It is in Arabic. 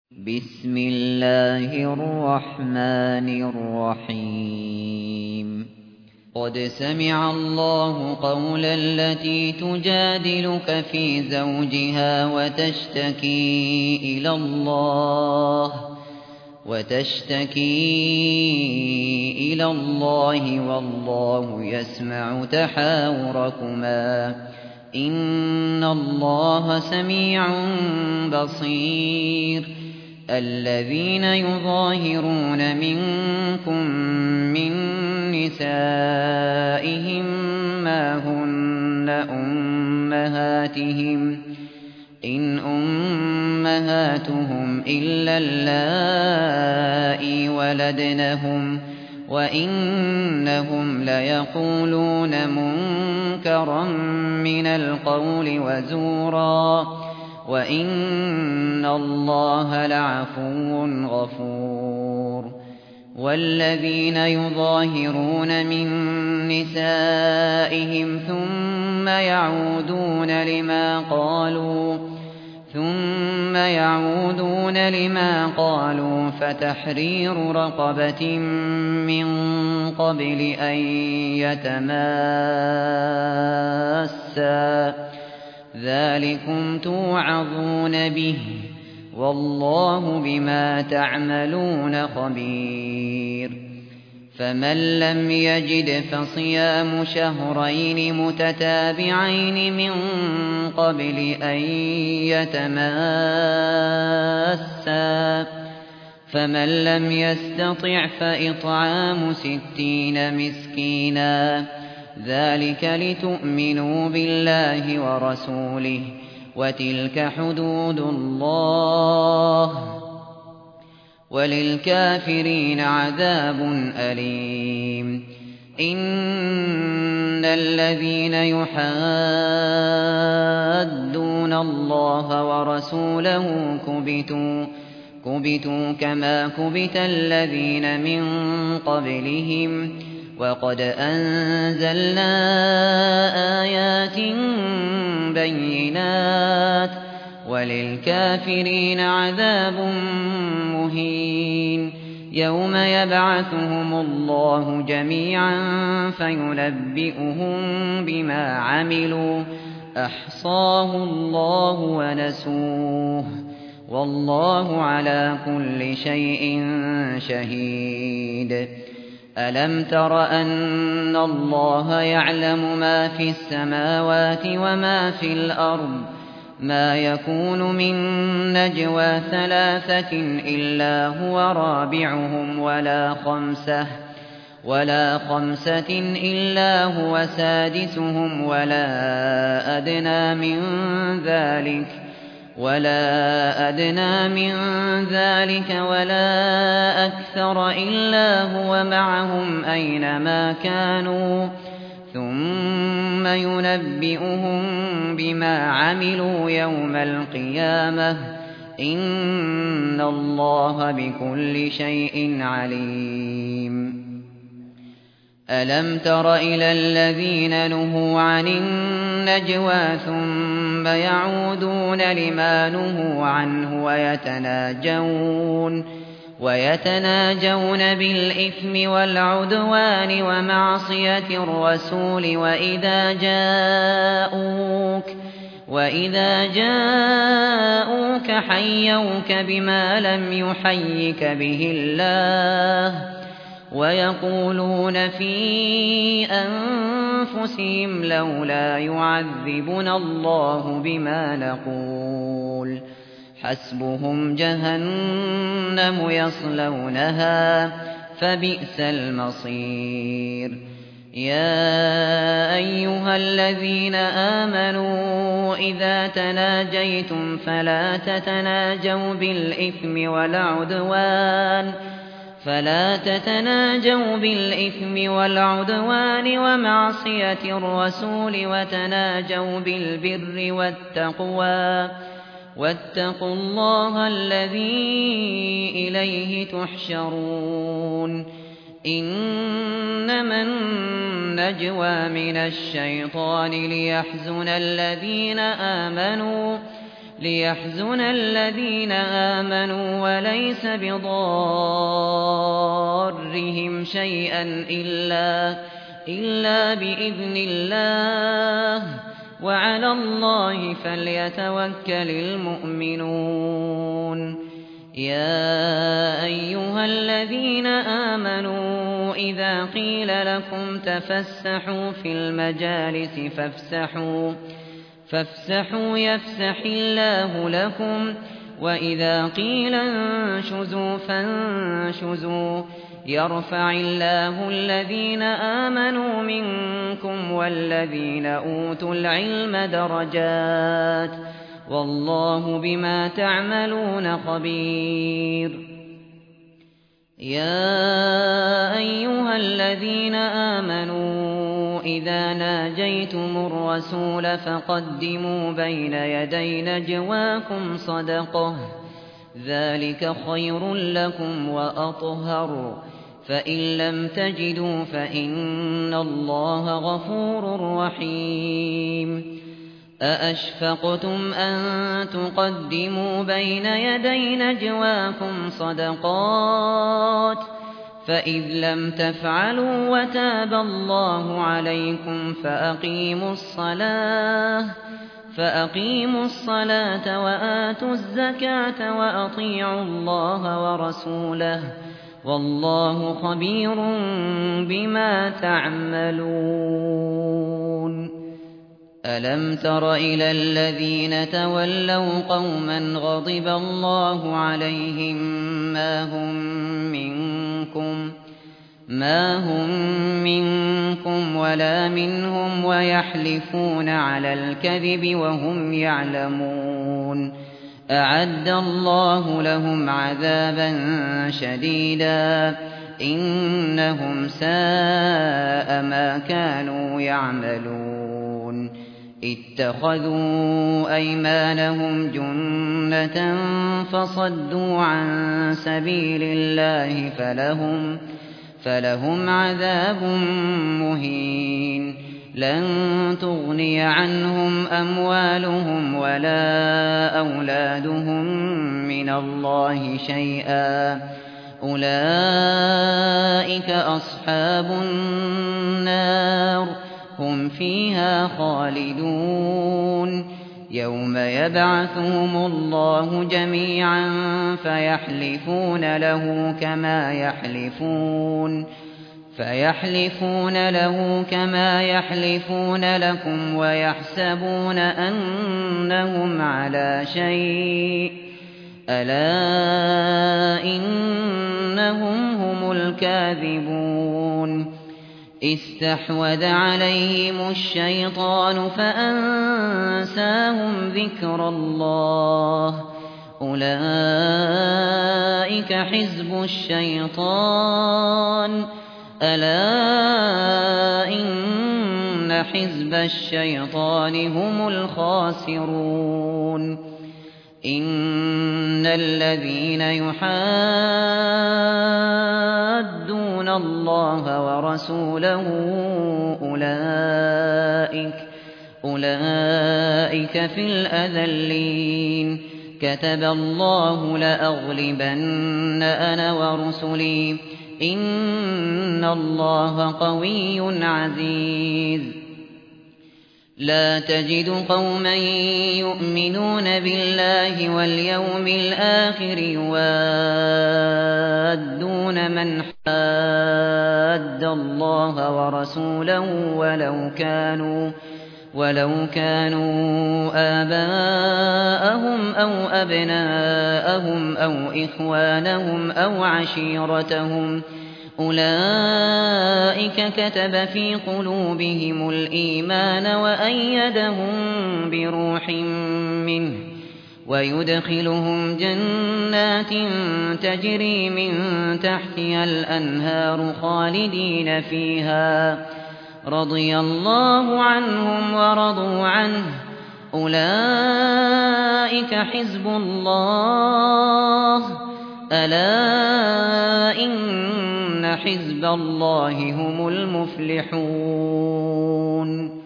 بسم الله الرحمن الرحيم قد سمع الله قول التي تجادلك في زوجها وتشتكي إلى الله والله يسمع تحاوركما إن الله سميع بصير الذين يظاهرون منكم من نسائهم ما هن أمهاتهم إن أمهاتهم إلا اللائي ولدنهم وإنهم ليقولون منكرا من القول وزورا وإن الله لعفو غفور والذين يظاهرون من نسائهم ثم يعودون لما قالوا فتحرير رقبة من قبل أن يتماسا ذلكم توعظون به والله بما تعملون خبير فمن لم يجد فصيام شهرين متتابعين من قبل أن يتماسا فمن لم يستطع فإطعام 60 مسكينا ذلك لتؤمنوا بالله ورسوله وتلك حدود الله وللكافرين عذاب أليم إن الذين يحادون الله ورسوله كبتوا كما كبت الذين من قبلهم وقد أنزلنا آيات بينات وللكافرين عذاب مهين يوم يبعثهم الله جميعا فينبئهم بما عملوا أحصاه الله ونسوه والله على كل شيء شهيد ألم تر أن الله يعلم ما في السماوات وما في الأرض ما يكون من نجوى 3 إلا هو رابعهم ولا خمسة إلا هو سادسهم ولا أدنى من ذلك ولا أكثر إلا هو معهم أينما كانوا ثم ينبئهم بما عملوا يوم القيامة إن الله بكل شيء عليم ألم تر إلى الذين نهوا عن النجوى ثم يعودون لما نهوا عنه ويتناجون بالإثم والعدوان ومعصية الرسول وإذا جاءوك حيوك بما لم يحيك به الله ويقولون في أنفسهم لولا يعذبنا الله بما نقول حسبهم جهنم يصلونها فبئس المصير يا أيها الذين آمنوا إذا تناجيتم فلا تتناجوا بالإثم والعدوان ومعصية الرسول وتناجوا بالبر والتقوى واتقوا الله الذي إليه تحشرون إنما النجوى من الشيطان ليحزن الذين آمنوا ليحزن الذين آمنوا وليس بضارهم شيئا إلا بإذن الله وعلى الله فليتوكل المؤمنون. يا أيها الذين آمنوا إذا قيل لكم تفسحوا في المجالس فافسحوا يفسح الله لكم وإذا قيل انشزوا فانشزوا يرفع الله الذين آمنوا منكم والذين أوتوا العلم درجات والله بما تعملون خبير. يا أيها الذين آمنوا إذا ناجيتم الرسول فقدموا بين يدي نجواكم صدقة ذلك خير لكم وأطهر فإن لم تجدوا فإن الله غفور رحيم. أأشفقتم أن تقدموا بين يدي نجواكم صدقات فإذ لم تفعلوا وتاب الله عليكم فأقيموا الصلاة وآتوا الزكاة وأطيعوا الله ورسوله والله خبير بما تعملون. ألم تر إلى الذين تولوا قوما غضب الله عليهم ما هم منكم ولا منهم ويحلفون على الكذب وهم يعلمون أعد الله لهم عذابا شديدا إنهم ساء ما كانوا يعملون. اتخذوا أيمانهم جنة فصدوا عن سبيل الله فلهم عذاب مهين. لن تغني عنهم أموالهم ولا أولادهم من الله شيئا أولئك أصحاب النار هم فيها خالدون. يوم يبعثهم الله جميعا فيحلفون له كما يحلفون لكم ويحسبون أنهم على شيء ألا إنهم هم الكاذبون. استحوذ عليهم الشيطان فأنساهم ذكر الله أولئك حزب الشيطان ألا إن حزب الشيطان هم الخاسرون. إن الذين يحادون الله ورسوله أولئك في الأذلين. كتب الله لأغلبن أنا ورسلي إن الله قوي عزيز. لا تجد قوما يؤمنون بالله واليوم الآخر يوادون من حاد الله ورسوله ولو كانوا آباءهم أو أبناءهم أو إخوانهم أو عشيرتهم أولئك كتب في قلوبهم الإيمان وأيدهم بروح منه ويدخلهم جنات تجري من تحتها الأنهار خالدين فيها رضي الله عنهم ورضوا عنه أولئك حزب الله ألا إن حزب الله هم المفلحون.